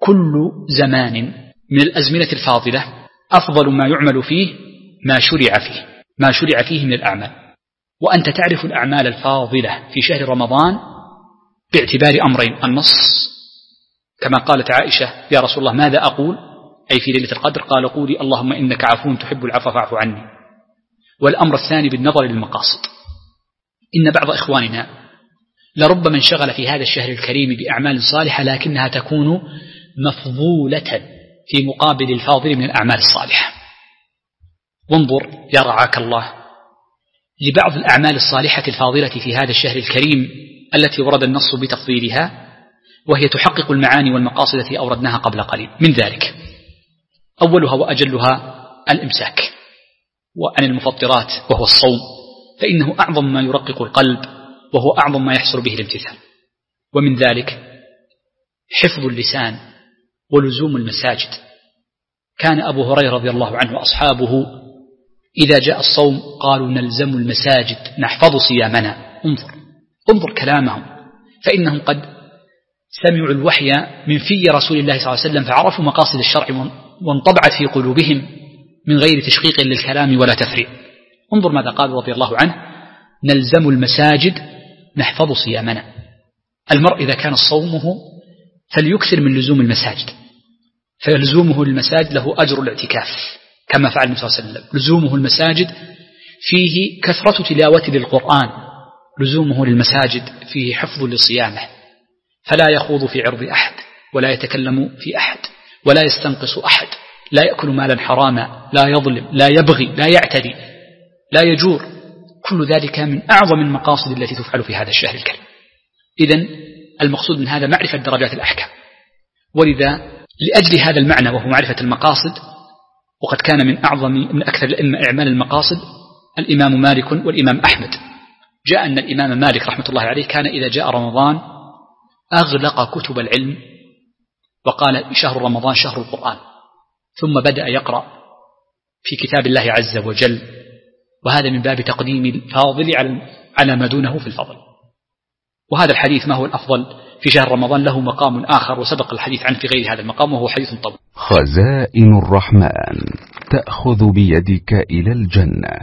كل زمان من الأزمنة الفاضلة أفضل ما يعمل فيه ما شرع فيه من الأعمال. وأنت تعرف الأعمال الفاضلة في شهر رمضان باعتبار أمرين: النص، كما قالت عائشة: يا رسول الله ماذا أقول أي في ليلة القدر؟ قال: قولي اللهم إنك عفو تحب العفو فاعف عني. والأمر الثاني بالنظر للمقاصد. إن بعض إخواننا لربما انشغل في هذا الشهر الكريم بأعمال صالحة لكنها تكون مفضولة في مقابل الفاضل من الأعمال الصالحة. وانظر يا رعاك الله لبعض الأعمال الصالحة الفاضلة في هذا الشهر الكريم التي ورد النص بتفضيلها، وهي تحقق المعاني والمقاصد التي أوردناها قبل قليل. من ذلك أولها وأجلها الإمساك وعن المفطرات وهو الصوم، فإنه أعظم ما يرقق القلب وهو أعظم ما يحصل به الامتثال. ومن ذلك حفظ اللسان ولزوم المساجد. كان أبو هريرة رضي الله عنه وأصحابه إذا جاء الصوم قالوا: نلزم المساجد نحفظ صيامنا. انظر كلامهم، فإنهم قد سمعوا الوحي من في رسول الله صلى الله عليه وسلم فعرفوا مقاصد الشرع وانطبعت في قلوبهم من غير تشقيق للكلام ولا تفريع. انظر ماذا قال رضي الله عنه: نلزم المساجد نحفظ صيامنا. المرء إذا كان صومه فليكثر من لزوم المساجد، فلزومه للمساجد له أجر الاعتكاف كما فعل النبي صلى الله عليه وسلم. لزومه المساجد فيه كثرة تلاوة للقرآن، لزومه للمساجد فيه حفظ لصيامه، فلا يخوض في عرض أحد ولا يتكلم في أحد ولا يستنقص أحد، لا يأكل مالا حراما، لا يظلم، لا يبغي، لا يعتدي، لا يجور. كل ذلك من أعظم المقاصد التي تفعل في هذا الشهر الكريم. إذن المقصود من هذا معرفة درجات الأحكام. ولذا لأجل هذا المعنى وهو معرفة المقاصد، وقد كان من أكثر الأئمة إعمال المقاصد الإمام مالك والإمام أحمد. جاء أن الإمام مالك رحمة الله عليه كان إذا جاء رمضان أغلق كتب العلم وقال: شهر رمضان شهر القرآن، ثم بدأ يقرأ في كتاب الله عز وجل، وهذا من باب تقديم الفاضل على ما دونه في الفضل. وهذا الحديث ما هو الأفضل في شهر رمضان له مقام آخر وسبق الحديث عنه في غير هذا المقام، وهو حديث طويل. خزائن الرحمن تأخذ بيدك إلى الجنة.